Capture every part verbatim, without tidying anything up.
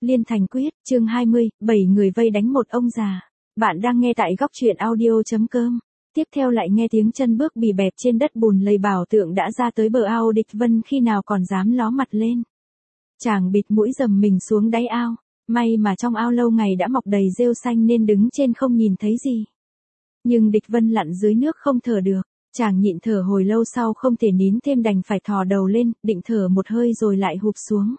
Liên Thành Quyết, chương hai mươi, bảy người vây đánh một ông già. Bạn đang nghe tại góc truyện audio.com. Tiếp theo lại nghe tiếng chân bước bì bẹp trên đất bùn lầy. Bảo Tượng đã ra tới bờ ao. Địch Vân khi nào còn dám ló mặt lên. Chàng bịt mũi dầm mình xuống đáy ao. May mà trong ao lâu ngày đã mọc đầy rêu xanh nên đứng trên không nhìn thấy gì. Nhưng Địch Vân lặn dưới nước không thở được. Chàng nhịn thở hồi lâu sau không thể nín thêm đành phải thò đầu lên, định thở một hơi rồi lại hụp xuống.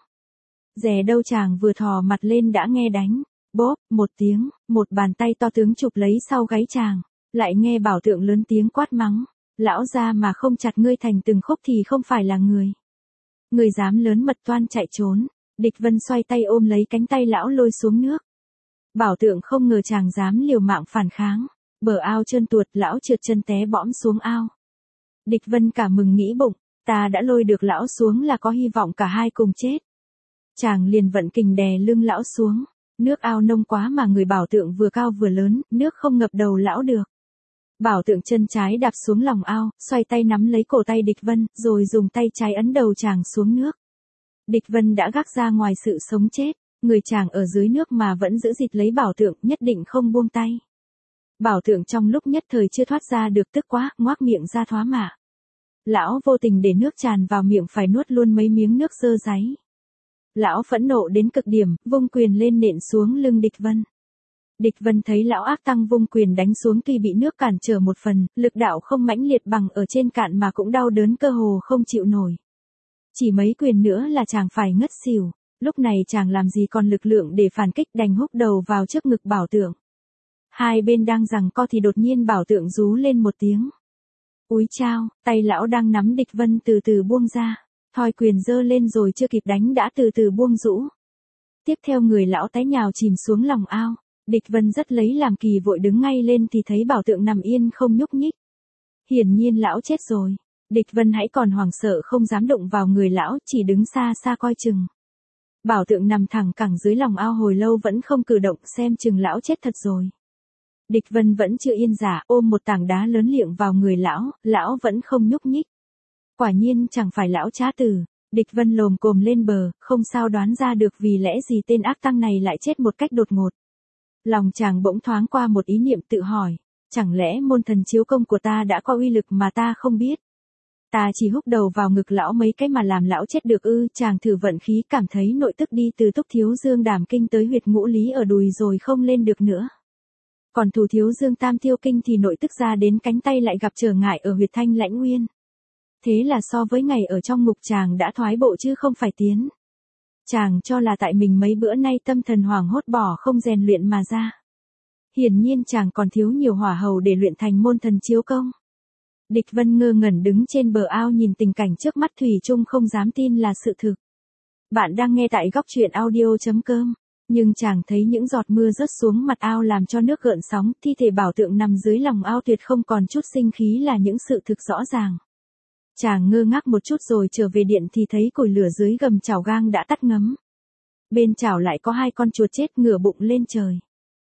Dè đâu chàng vừa thò mặt lên đã nghe đánh, bóp, một tiếng, một bàn tay to tướng chụp lấy sau gáy chàng, lại nghe Bảo Tượng lớn tiếng quát mắng, lão ra mà không chặt ngươi thành từng khúc thì không phải là người. Người dám lớn mật toan chạy trốn. Địch Vân xoay tay ôm lấy cánh tay lão lôi xuống nước. Bảo Tượng không ngờ chàng dám liều mạng phản kháng, bờ ao trơn tuột, lão trượt chân té bõm xuống ao. Địch Vân cả mừng nghĩ bụng, ta đã lôi được lão xuống là có hy vọng cả hai cùng chết. Chàng liền vận kình đè lưng lão xuống, nước ao nông quá mà người Bảo Tượng vừa cao vừa lớn, nước không ngập đầu lão được. Bảo Tượng chân trái đạp xuống lòng ao, xoay tay nắm lấy cổ tay Địch Vân, rồi dùng tay trái ấn đầu chàng xuống nước. Địch Vân đã gác ra ngoài sự sống chết, người chàng ở dưới nước mà vẫn giữ gìn lấy Bảo Tượng, nhất định không buông tay. Bảo Tượng trong lúc nhất thời chưa thoát ra được tức quá, ngoác miệng ra thoá mạ. Lão vô tình để nước tràn vào miệng phải nuốt luôn mấy miếng nước dơ dáy. Lão phẫn nộ đến cực điểm, vung quyền lên nện xuống lưng Địch Vân. Địch Vân thấy lão ác tăng vung quyền đánh xuống tuy bị nước cản trở một phần, lực đạo không mãnh liệt bằng ở trên cạn mà cũng đau đớn cơ hồ không chịu nổi. Chỉ mấy quyền nữa là chàng phải ngất xỉu, lúc này chàng làm gì còn lực lượng để phản kích, đành húc đầu vào trước ngực Bảo Tượng. Hai bên đang giằng co thì đột nhiên Bảo Tượng rú lên một tiếng. Úi chao, tay lão đang nắm Địch Vân từ từ buông ra, thoi quyền giơ lên rồi chưa kịp đánh đã từ từ buông rũ. Tiếp theo người lão té nhào chìm xuống lòng ao. Địch Vân rất lấy làm kỳ vội đứng ngay lên thì thấy Bảo Tượng nằm yên không nhúc nhích. Hiển nhiên lão chết rồi. Địch Vân hãy còn hoảng sợ không dám động vào người lão, chỉ đứng xa xa coi chừng. Bảo Tượng nằm thẳng cẳng dưới lòng ao hồi lâu vẫn không cử động, xem chừng lão chết thật rồi. Địch Vân vẫn chưa yên giả, ôm một tảng đá lớn liệng vào người lão, lão vẫn không nhúc nhích. Quả nhiên chẳng phải lão trá tử. Địch Vân lồm cồm lên bờ, không sao đoán ra được vì lẽ gì tên ác tăng này lại chết một cách đột ngột. Lòng chàng bỗng thoáng qua một ý niệm tự hỏi, chẳng lẽ môn thần chiếu công của ta đã có uy lực mà ta không biết? Ta chỉ húc đầu vào ngực lão mấy cái mà làm lão chết được ư? Chàng thử vận khí cảm thấy nội tức đi từ túc thiếu dương đàm kinh tới huyệt ngũ lý ở đùi rồi không lên được nữa. Còn thủ thiếu dương tam tiêu kinh thì nội tức ra đến cánh tay lại gặp trở ngại ở huyệt thanh lãnh nguyên. Thế là so với ngày ở trong ngục chàng đã thoái bộ chứ không phải tiến. Chàng cho là tại mình mấy bữa nay tâm thần hoảng hốt bỏ không rèn luyện mà ra. Hiển nhiên chàng còn thiếu nhiều hỏa hầu để luyện thành môn thần chiếu công. Địch Vân ngơ ngẩn đứng trên bờ ao nhìn tình cảnh trước mắt thủy chung không dám tin là sự thực. Bạn đang nghe tại góc truyện audio.com. Nhưng chàng thấy những giọt mưa rớt xuống mặt ao làm cho nước gợn sóng, thi thể Bảo Tượng nằm dưới lòng ao tuyệt không còn chút sinh khí là những sự thực rõ ràng. Chàng ngơ ngác một chút rồi trở về điện thì thấy củi lửa dưới gầm chảo gang đã tắt ngấm. Bên chảo lại có hai con chuột chết ngửa bụng lên trời.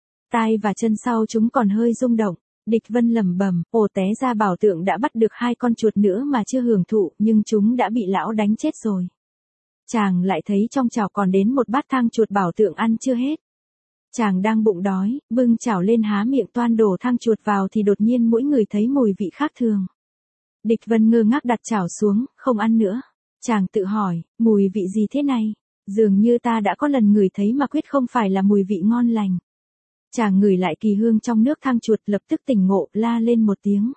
Tai và chân sau chúng còn hơi rung động. Địch Vân lẩm bẩm, ồ té ra Bảo Tượng đã bắt được hai con chuột nữa mà chưa hưởng thụ, nhưng chúng đã bị lão đánh chết rồi. Chàng lại thấy trong chảo còn đến một bát thang chuột Bảo Tượng ăn chưa hết. Chàng đang bụng đói, bưng chảo lên há miệng toan đổ thang chuột vào thì đột nhiên mỗi người thấy mùi vị khác thường. Địch Vân ngơ ngác đặt chảo xuống, không ăn nữa. Chàng tự hỏi, mùi vị gì thế này? Dường như ta đã có lần ngửi thấy mà quyết không phải là mùi vị ngon lành. Chàng ngửi lại kỳ hương trong nước thang chuột lập tức tỉnh ngộ, la lên một tiếng.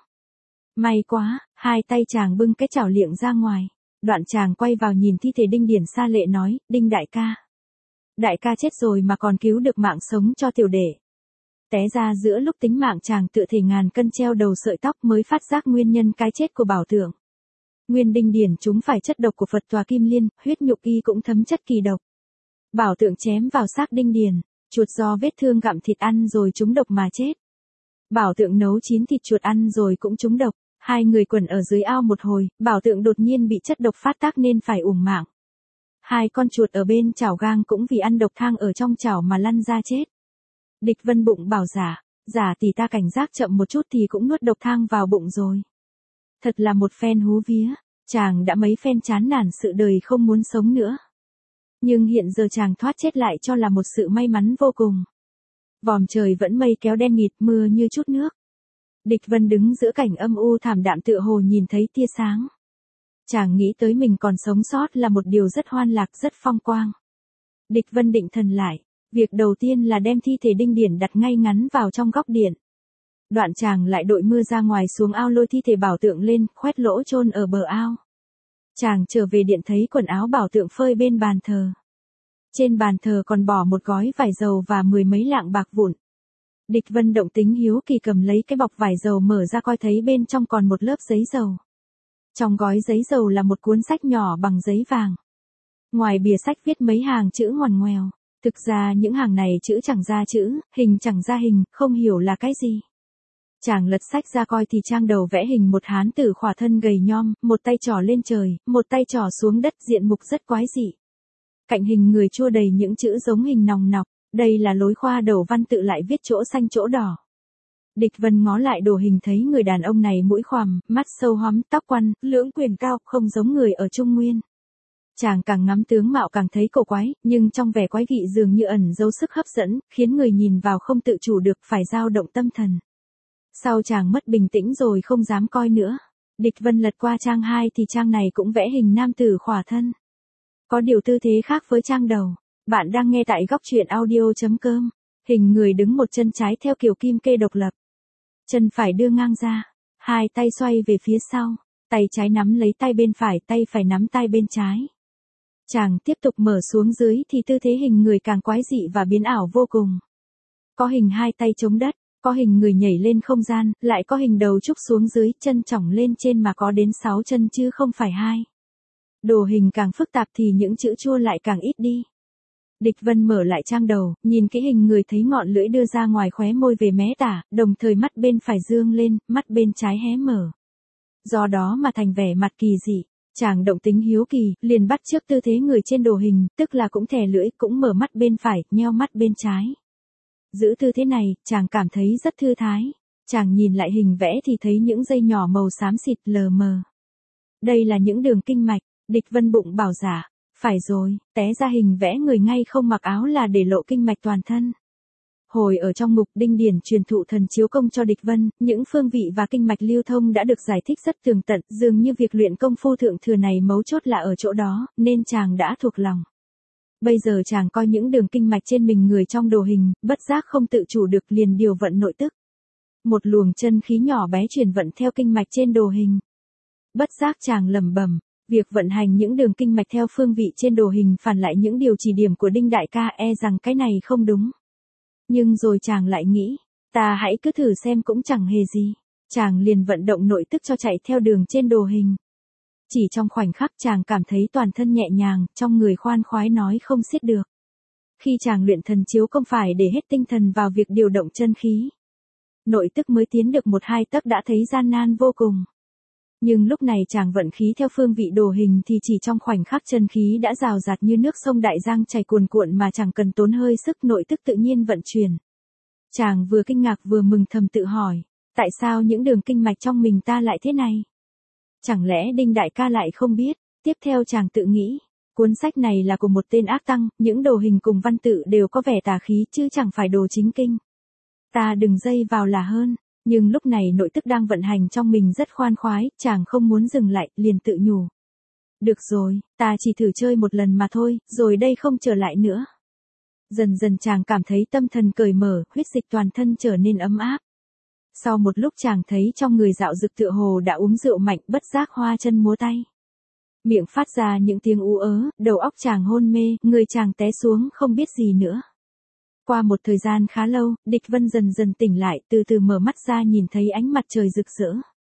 May quá, hai tay chàng bưng cái chảo liệng ra ngoài. Đoạn chàng quay vào nhìn thi thể Đinh Điển Sa Lệ nói, Đinh đại ca. Đại ca chết rồi mà còn cứu được mạng sống cho tiểu đệ. Té ra giữa lúc tính mạng chàng tựa thể ngàn cân treo đầu sợi tóc mới phát giác nguyên nhân cái chết của Bảo Tượng. Nguyên Đinh Điển chúng phải chất độc của Phật Tòa Kim Liên, huyết nhục y cũng thấm chất kỳ độc. Bảo Tượng chém vào xác Đinh Điển, chuột do vết thương gặm thịt ăn rồi trúng độc mà chết. Bảo Tượng nấu chín thịt chuột ăn rồi cũng trúng độc. Hai người quẩn ở dưới ao một hồi, Bảo Tượng đột nhiên bị chất độc phát tác nên phải uổng mạng. Hai con chuột ở bên chảo gang cũng vì ăn độc thang ở trong chảo mà lăn ra chết. Địch Vân bụng bảo giả, giả tỷ ta cảnh giác chậm một chút thì cũng nuốt độc thang vào bụng rồi. Thật là một phen hú vía, chàng đã mấy phen chán nản sự đời không muốn sống nữa. Nhưng hiện giờ chàng thoát chết lại cho là một sự may mắn vô cùng. Vòm trời vẫn mây kéo đen nghịt, mưa như chút nước. Địch Vân đứng giữa cảnh âm u thảm đạm tựa hồ nhìn thấy tia sáng. Chàng nghĩ tới mình còn sống sót là một điều rất hoan lạc, rất phong quang. Địch Vân định thần lại. Việc đầu tiên là đem thi thể Đinh Điển đặt ngay ngắn vào trong góc điện. Đoạn chàng lại đội mưa ra ngoài xuống ao lôi thi thể Bảo Tượng lên, khoét lỗ chôn ở bờ ao. Chàng trở về điện thấy quần áo Bảo Tượng phơi bên bàn thờ. Trên bàn thờ còn bỏ một gói vải dầu và mười mấy lạng bạc vụn. Địch Vân động tính hiếu kỳ cầm lấy cái bọc vải dầu mở ra coi thấy bên trong còn một lớp giấy dầu. Trong gói giấy dầu là một cuốn sách nhỏ bằng giấy vàng. Ngoài bìa sách viết mấy hàng chữ ngoằn ngoèo. Thực ra những hàng này chữ chẳng ra chữ, hình chẳng ra hình, không hiểu là cái gì. Chàng lật sách ra coi thì trang đầu vẽ hình một hán tử khỏa thân gầy nhom, một tay trỏ lên trời, một tay trỏ xuống đất, diện mục rất quái dị. Cạnh hình người chua đầy những chữ giống hình nòng nọc, đây là lối khoa đầu văn tự lại viết chỗ xanh chỗ đỏ. Địch Vân ngó lại đồ hình thấy người đàn ông này mũi khoằm, mắt sâu hoắm, tóc quăn, lưỡng quyền cao, không giống người ở Trung Nguyên. Chàng càng ngắm tướng mạo càng thấy cổ quái, nhưng trong vẻ quái dị dường như ẩn dấu sức hấp dẫn, khiến người nhìn vào không tự chủ được phải dao động tâm thần. Sau chàng mất bình tĩnh rồi không dám coi nữa. Địch Vân lật qua trang hai thì trang này cũng vẽ hình nam tử khỏa thân. Có điều tư thế khác với trang đầu. Bạn đang nghe tại góc truyện audio chấm com. Hình người đứng một chân trái theo kiểu kim kê độc lập. Chân phải đưa ngang ra. Hai tay xoay về phía sau. Tay trái nắm lấy tay bên phải, tay phải nắm tay bên trái. Chàng tiếp tục mở xuống dưới thì tư thế hình người càng quái dị và biến ảo vô cùng. Có hình hai tay chống đất, có hình người nhảy lên không gian, lại có hình đầu trúc xuống dưới, chân chỏng lên trên mà có đến sáu chân chứ không phải hai. Đồ hình càng phức tạp thì những chữ chua lại càng ít đi. Địch Vân mở lại trang đầu, nhìn cái hình người thấy ngọn lưỡi đưa ra ngoài khóe môi về mé tả, đồng thời mắt bên phải dương lên, mắt bên trái hé mở. Do đó mà thành vẻ mặt kỳ dị. Chàng động tính hiếu kỳ, liền bắt chước tư thế người trên đồ hình, tức là cũng thè lưỡi, cũng mở mắt bên phải, nheo mắt bên trái. Giữ tư thế này, chàng cảm thấy rất thư thái. Chàng nhìn lại hình vẽ thì thấy những dây nhỏ màu xám xịt lờ mờ. Đây là những đường kinh mạch. Địch Vân bụng bảo dạ, phải rồi, té ra hình vẽ người ngay không mặc áo là để lộ kinh mạch toàn thân. Hồi ở trong mục Đinh Điển truyền thụ thần chiếu công cho Địch Vân, những phương vị và kinh mạch lưu thông đã được giải thích rất tường tận, dường như việc luyện công phu thượng thừa này mấu chốt là ở chỗ đó, nên chàng đã thuộc lòng. Bây giờ chàng coi những đường kinh mạch trên mình người trong đồ hình, bất giác không tự chủ được liền điều vận nội tức. Một luồng chân khí nhỏ bé truyền vận theo kinh mạch trên đồ hình. Bất giác chàng lẩm bẩm, việc vận hành những đường kinh mạch theo phương vị trên đồ hình phản lại những điều chỉ điểm của Đinh đại ca, e rằng cái này không đúng. Nhưng rồi chàng lại nghĩ, ta hãy cứ thử xem cũng chẳng hề gì. Chàng liền vận động nội tức cho chạy theo đường trên đồ hình. Chỉ trong khoảnh khắc chàng cảm thấy toàn thân nhẹ nhàng, trong người khoan khoái nói không xiết được. Khi chàng luyện thần chiếu không phải để hết tinh thần vào việc điều động chân khí. Nội tức mới tiến được một hai tấc đã thấy gian nan vô cùng. Nhưng lúc này chàng vận khí theo phương vị đồ hình thì chỉ trong khoảnh khắc chân khí đã rào rạt như nước sông Đại Giang chảy cuồn cuộn mà chẳng cần tốn hơi sức, nội tức tự nhiên vận chuyển. Chàng vừa kinh ngạc vừa mừng thầm tự hỏi, tại sao những đường kinh mạch trong mình ta lại thế này? Chẳng lẽ Đinh đại ca lại không biết? Tiếp theo chàng tự nghĩ, cuốn sách này là của một tên ác tăng, những đồ hình cùng văn tự đều có vẻ tà khí chứ chẳng phải đồ chính kinh. Ta đừng dây vào là hơn. Nhưng lúc này nội tức đang vận hành trong mình rất khoan khoái, chàng không muốn dừng lại, liền tự nhủ. Được rồi, ta chỉ thử chơi một lần mà thôi, rồi đây không trở lại nữa. Dần dần chàng cảm thấy tâm thần cởi mở, huyết dịch toàn thân trở nên ấm áp. Sau một lúc chàng thấy trong người dạo dực tựa hồ đã uống rượu mạnh, bất giác hoa chân múa tay. Miệng phát ra những tiếng ú ớ, đầu óc chàng hôn mê, người chàng té xuống không biết gì nữa. Qua một thời gian khá lâu, Địch Vân dần dần tỉnh lại, từ từ mở mắt ra nhìn thấy ánh mặt trời rực rỡ.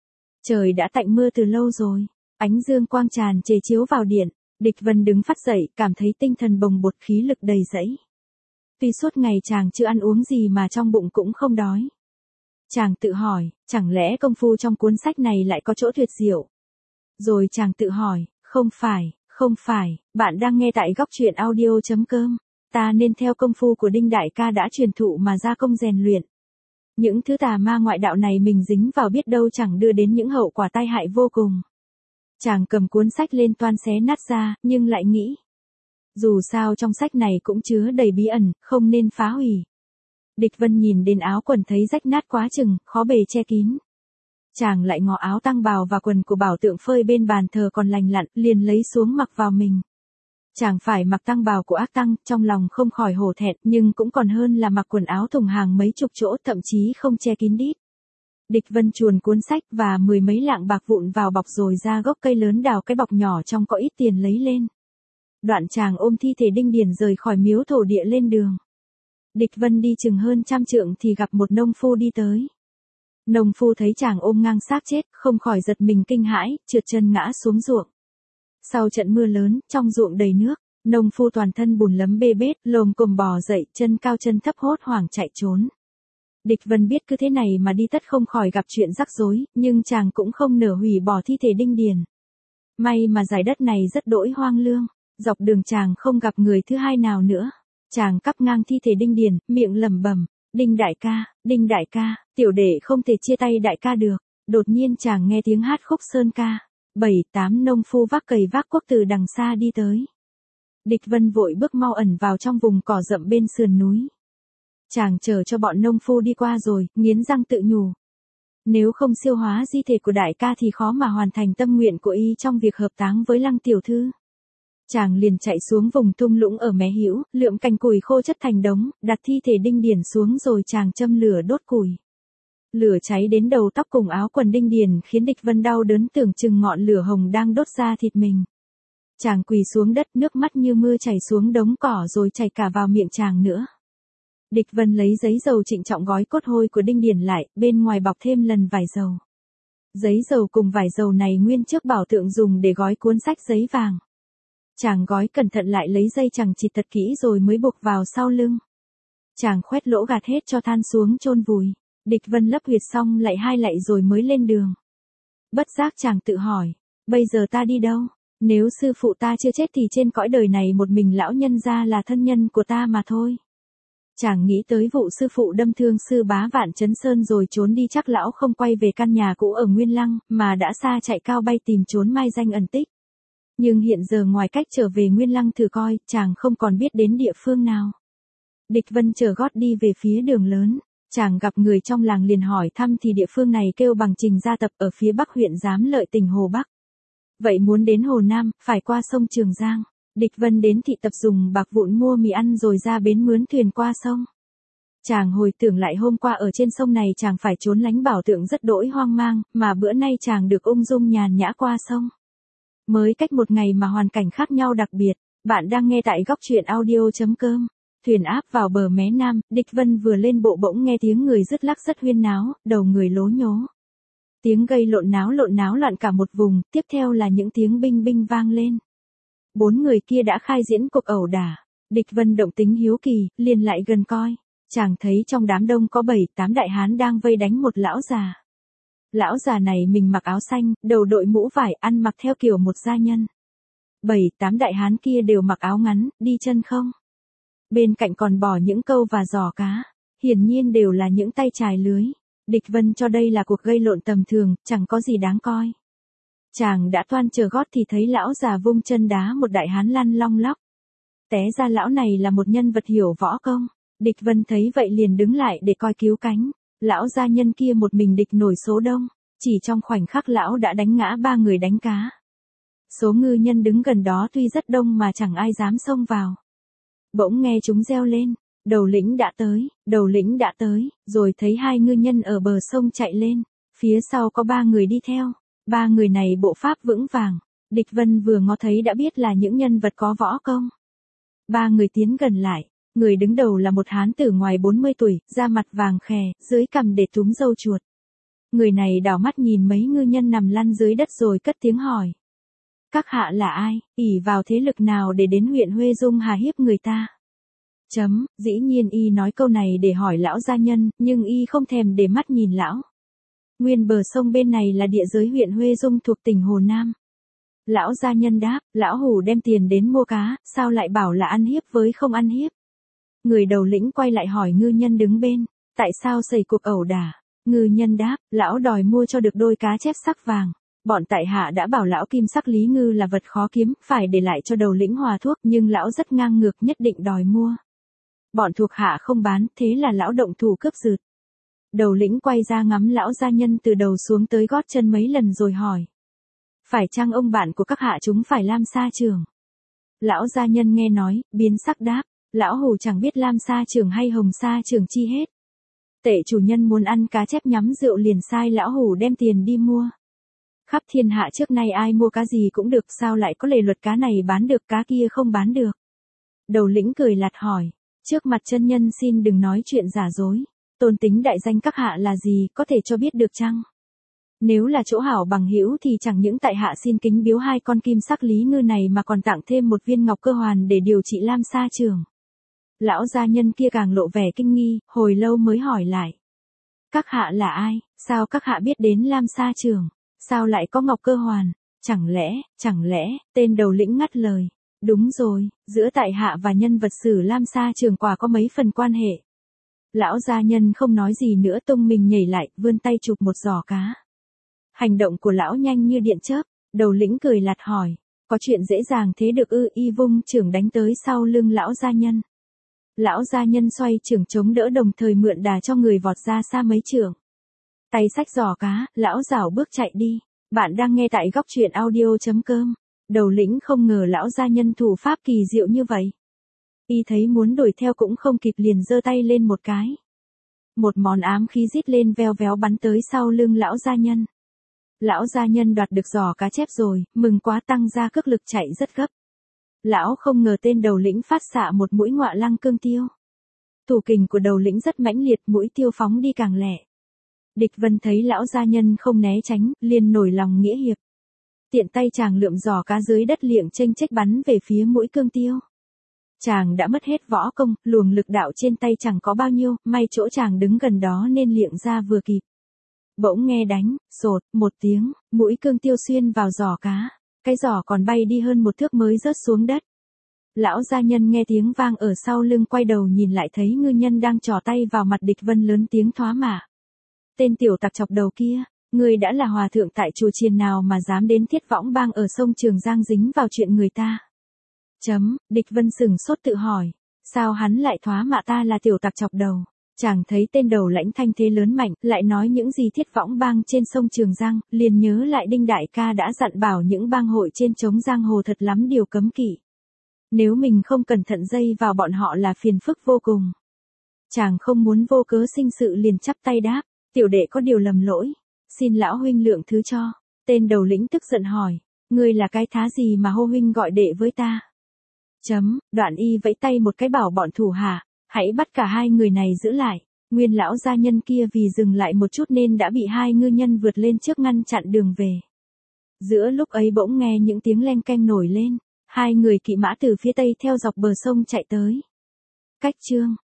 Trời đã tạnh mưa từ lâu rồi, ánh dương quang tràn trề chiếu vào điện, Địch Vân đứng phát dậy, cảm thấy tinh thần bồng bột, khí lực đầy dẫy. Tuy suốt ngày chàng chưa ăn uống gì mà trong bụng cũng không đói. Chàng tự hỏi, chẳng lẽ công phu trong cuốn sách này lại có chỗ tuyệt diệu? Rồi chàng tự hỏi, không phải, không phải, bạn đang nghe tại góc truyện audio chấm com. Ta nên theo công phu của Đinh đại ca đã truyền thụ mà ra công rèn luyện. Những thứ tà ma ngoại đạo này mình dính vào biết đâu chẳng đưa đến những hậu quả tai hại vô cùng. Chàng cầm cuốn sách lên toan xé nát ra, nhưng lại nghĩ. Dù sao trong sách này cũng chứa đầy bí ẩn, không nên phá hủy. Địch Vân nhìn đến áo quần thấy rách nát quá chừng, khó bề che kín. Chàng lại ngó áo tăng bào và quần của bảo tượng phơi bên bàn thờ còn lành lặn, liền lấy xuống mặc vào mình. Chàng phải mặc tăng bào của ác tăng, trong lòng không khỏi hổ thẹn, nhưng cũng còn hơn là mặc quần áo thùng hàng mấy chục chỗ, thậm chí không che kín đít. Địch Vân chuồn cuốn sách và mười mấy lạng bạc vụn vào bọc rồi ra gốc cây lớn đào cái bọc nhỏ trong có ít tiền lấy lên. Đoạn chàng ôm thi thể Đinh Điền rời khỏi miếu thổ địa lên đường. Địch Vân đi chừng hơn trăm trượng thì gặp một nông phu đi tới. Nông phu thấy chàng ôm ngang xác chết, không khỏi giật mình kinh hãi, trượt chân ngã xuống ruộng. Sau trận mưa lớn, trong ruộng đầy nước, nông phu toàn thân bùn lấm bê bết, lồm cồm bò dậy, chân cao chân thấp hốt hoảng chạy trốn. Địch Vân biết cứ thế này mà đi tất không khỏi gặp chuyện rắc rối, nhưng chàng cũng không nỡ hủy bỏ thi thể Đinh Điền. May mà giải đất này rất đỗi hoang lương, dọc đường chàng không gặp người thứ hai nào nữa. Chàng cắp ngang thi thể Đinh Điền, miệng lẩm bẩm, Đinh đại ca, Đinh đại ca, tiểu đệ không thể chia tay đại ca được. Đột nhiên chàng nghe tiếng hát khúc sơn ca. Bảy, tám nông phu vác cày vác cuốc từ đằng xa đi tới. Địch Vân vội bước mau ẩn vào trong vùng cỏ rậm bên sườn núi. Chàng chờ cho bọn nông phu đi qua rồi, nghiến răng tự nhủ. Nếu không siêu hóa di thể của đại ca thì khó mà hoàn thành tâm nguyện của y trong việc hợp táng với Lăng tiểu thư. Chàng liền chạy xuống vùng thung lũng ở mé hữu, lượm cành củi khô chất thành đống, đặt thi thể Đinh Điền xuống rồi chàng châm lửa đốt củi. Lửa cháy đến đầu tóc cùng áo quần Đinh Điền khiến Địch Vân đau đớn tưởng chừng ngọn lửa hồng đang đốt ra thịt mình. Chàng quỳ xuống đất, nước mắt như mưa chảy xuống đống cỏ rồi chảy cả vào miệng chàng nữa. Địch Vân lấy giấy dầu trịnh trọng gói cốt hôi của Đinh Điền lại, bên ngoài bọc thêm lần vải dầu. Giấy dầu cùng vải dầu này nguyên trước bảo tượng dùng để gói cuốn sách giấy vàng. Chàng gói cẩn thận lại lấy dây chằng chịt thật kỹ rồi mới buộc vào sau lưng. Chàng khoét lỗ gạt hết cho than xuống chôn vùi. Địch Vân lấp huyệt xong lại hai lạy rồi mới lên đường. Bất giác chàng tự hỏi, bây giờ ta đi đâu? Nếu sư phụ ta chưa chết thì trên cõi đời này một mình lão nhân gia là thân nhân của ta mà thôi. Chàng nghĩ tới vụ sư phụ đâm thương sư bá Vạn Chấn Sơn rồi trốn đi, chắc lão không quay về căn nhà cũ ở Nguyên Lăng, mà đã xa chạy cao bay tìm trốn mai danh ẩn tích. Nhưng hiện giờ ngoài cách trở về Nguyên Lăng thử coi, chàng không còn biết đến địa phương nào. Địch Vân chờ gót đi về phía đường lớn. Chàng gặp người trong làng liền hỏi thăm thì địa phương này kêu bằng Trình Gia Tập, ở phía bắc huyện Giám Lợi tỉnh Hồ Bắc. Vậy muốn đến Hồ Nam, phải qua sông Trường Giang. Địch Vân đến thị tập dùng bạc vụn mua mì ăn rồi ra bến mướn thuyền qua sông. Chàng hồi tưởng lại hôm qua ở trên sông này chàng phải trốn lánh bảo tượng rất đỗi hoang mang, mà bữa nay chàng được ung dung nhàn nhã qua sông. Mới cách một ngày mà hoàn cảnh khác nhau đặc biệt. Bạn đang nghe tại góc truyện audio chấm com. Thuyền áp vào bờ mé nam, Địch Vân vừa lên bộ bỗng nghe tiếng người rứt lắc rất huyên náo, đầu người lố nhố. Tiếng gây lộn náo lộn náo loạn cả một vùng, tiếp theo là những tiếng binh binh vang lên. Bốn người kia đã khai diễn cuộc ẩu đả. Địch Vân động tính hiếu kỳ, liền lại gần coi. Chàng thấy trong đám đông có bảy, tám đại hán đang vây đánh một lão già. Lão già này mình mặc áo xanh, đầu đội mũ vải, ăn mặc theo kiểu một gia nhân. Bảy, tám đại hán kia đều mặc áo ngắn, đi chân không. Bên cạnh còn bỏ những câu và giò cá, hiển nhiên đều là những tay chài lưới. Địch Vân cho đây là cuộc gây lộn tầm thường, chẳng có gì đáng coi. Chàng đã toan chờ gót thì thấy lão già vung chân đá một đại hán lăn long lóc. Té ra lão này là một nhân vật hiểu võ công. Địch Vân thấy vậy liền đứng lại để coi cứu cánh. Lão gia nhân kia một mình địch nổi số đông, chỉ trong khoảnh khắc lão đã đánh ngã ba người đánh cá. Số ngư nhân đứng gần đó tuy rất đông mà chẳng ai dám xông vào. Bỗng nghe chúng reo lên, đầu lĩnh đã tới, đầu lĩnh đã tới, rồi thấy hai ngư nhân ở bờ sông chạy lên, phía sau có ba người đi theo, ba người này bộ pháp vững vàng, Địch Vân vừa ngó thấy đã biết là những nhân vật có võ công. Ba người tiến gần lại, người đứng đầu là một hán tử ngoài bốn mươi tuổi, da mặt vàng khè, dưới cằm để túm râu chuột. Người này đảo mắt nhìn mấy ngư nhân nằm lăn dưới đất rồi cất tiếng hỏi. Các hạ là ai, ỷ vào thế lực nào để đến huyện Huê Dung hà hiếp người ta? Chấm, dĩ nhiên y nói câu này để hỏi lão gia nhân, nhưng y không thèm để mắt nhìn lão. Nguyên bờ sông bên này là địa giới huyện Huê Dung thuộc tỉnh Hồ Nam. Lão gia nhân đáp, lão hủ đem tiền đến mua cá, sao lại bảo là ăn hiếp với không ăn hiếp? Người đầu lĩnh quay lại hỏi ngư nhân đứng bên, tại sao xảy cuộc ẩu đả? Ngư nhân đáp, lão đòi mua cho được đôi cá chép sắc vàng. Bọn tại hạ đã bảo lão kim sắc Lý Ngư là vật khó kiếm, phải để lại cho đầu lĩnh hòa thuốc, nhưng lão rất ngang ngược, nhất định đòi mua. Bọn thuộc hạ không bán, thế là lão động thủ cướp giật. Đầu lĩnh quay ra ngắm lão gia nhân từ đầu xuống tới gót chân mấy lần rồi hỏi. Phải chăng ông bạn của các hạ chúng phải Lam Sa Trường? Lão gia nhân nghe nói, biến sắc đáp, lão hủ chẳng biết Lam Sa Trường hay Hồng Sa Trường chi hết. Tệ chủ nhân muốn ăn cá chép nhắm rượu liền sai lão hủ đem tiền đi mua. Khắp thiên hạ trước nay ai mua cá gì cũng được, sao lại có lề luật cá này bán được cá kia không bán được? Đầu lĩnh cười lạt hỏi, trước mặt chân nhân xin đừng nói chuyện giả dối, tôn tính đại danh các hạ là gì, có thể cho biết được chăng? Nếu là chỗ hảo bằng hữu thì chẳng những tại hạ xin kính biếu hai con kim sắc Lý Ngư này mà còn tặng thêm một viên ngọc cơ hoàn để điều trị Lam Sa Trường. Lão gia nhân kia càng lộ vẻ kinh nghi, hồi lâu mới hỏi lại. Các hạ là ai, sao các hạ biết đến Lam Sa Trường, sao lại có ngọc cơ hoàn, chẳng lẽ, chẳng lẽ, tên đầu lĩnh ngắt lời. Đúng rồi, giữa tại hạ và nhân vật sử Lam Sa Trường quả có mấy phần quan hệ. Lão gia nhân không nói gì nữa, tung mình nhảy lại, vươn tay chụp một giỏ cá. Hành động của lão nhanh như điện chớp, đầu lĩnh cười lạt hỏi, có chuyện dễ dàng thế được ư? Y vung chưởng đánh tới sau lưng lão gia nhân. Lão gia nhân xoay chưởng chống đỡ đồng thời mượn đà cho người vọt ra xa mấy chưởng. Tay xách giỏ cá, lão rảo bước chạy đi. Bạn đang nghe tại góc truyện audio chấm com. Đầu lĩnh không ngờ lão gia nhân thủ pháp kỳ diệu như vậy. Y thấy muốn đuổi theo cũng không kịp, liền giơ tay lên một cái. Một món ám khí rít lên veo véo bắn tới sau lưng lão gia nhân. Lão gia nhân đoạt được giỏ cá chép rồi, mừng quá tăng ra cước lực chạy rất gấp. Lão không ngờ tên đầu lĩnh phát xạ một mũi ngọa lăng cương tiêu. Thủ kình của đầu lĩnh rất mãnh liệt, mũi tiêu phóng đi càng lẹ. Địch Vân thấy lão gia nhân không né tránh, liền nổi lòng nghĩa hiệp. Tiện tay chàng lượm giỏ cá dưới đất liệng chênh chếch bắn về phía mũi cương tiêu. Chàng đã mất hết võ công, luồng lực đạo trên tay chẳng có bao nhiêu, may chỗ chàng đứng gần đó nên liệng ra vừa kịp. Bỗng nghe đánh, sột, một tiếng, mũi cương tiêu xuyên vào giỏ cá. Cái giỏ còn bay đi hơn một thước mới rớt xuống đất. Lão gia nhân nghe tiếng vang ở sau lưng quay đầu nhìn lại thấy ngư nhân đang trỏ tay vào mặt Địch Vân lớn tiếng thoá mạ. Tên tiểu tặc chọc đầu kia, ngươi đã là hòa thượng tại chùa chiền nào mà dám đến Thiết Võng Bang ở sông Trường Giang dính vào chuyện người ta? Chấm, Địch Vân sừng sốt tự hỏi, sao hắn lại thoá mạ ta là tiểu tặc chọc đầu? Chàng thấy tên đầu lãnh thanh thế lớn mạnh, lại nói những gì Thiết Võng Bang trên sông Trường Giang, liền nhớ lại Đinh đại ca đã dặn bảo những bang hội trên trống giang hồ thật lắm điều cấm kỵ. Nếu mình không cẩn thận dây vào bọn họ là phiền phức vô cùng. Chàng không muốn vô cớ sinh sự liền chắp tay đáp, tiểu đệ có điều lầm lỗi, xin lão huynh lượng thứ cho. Tên đầu lĩnh tức giận hỏi, ngươi là cái thá gì mà hô huynh gọi đệ với ta? Chấm, Đoạn Y vẫy tay một cái bảo bọn thủ hạ, hãy bắt cả hai người này giữ lại. Nguyên lão gia nhân kia vì dừng lại một chút nên đã bị hai ngư nhân vượt lên trước ngăn chặn đường về. Giữa lúc ấy bỗng nghe những tiếng leng keng nổi lên, hai người kỵ mã từ phía tây theo dọc bờ sông chạy tới. Cách chương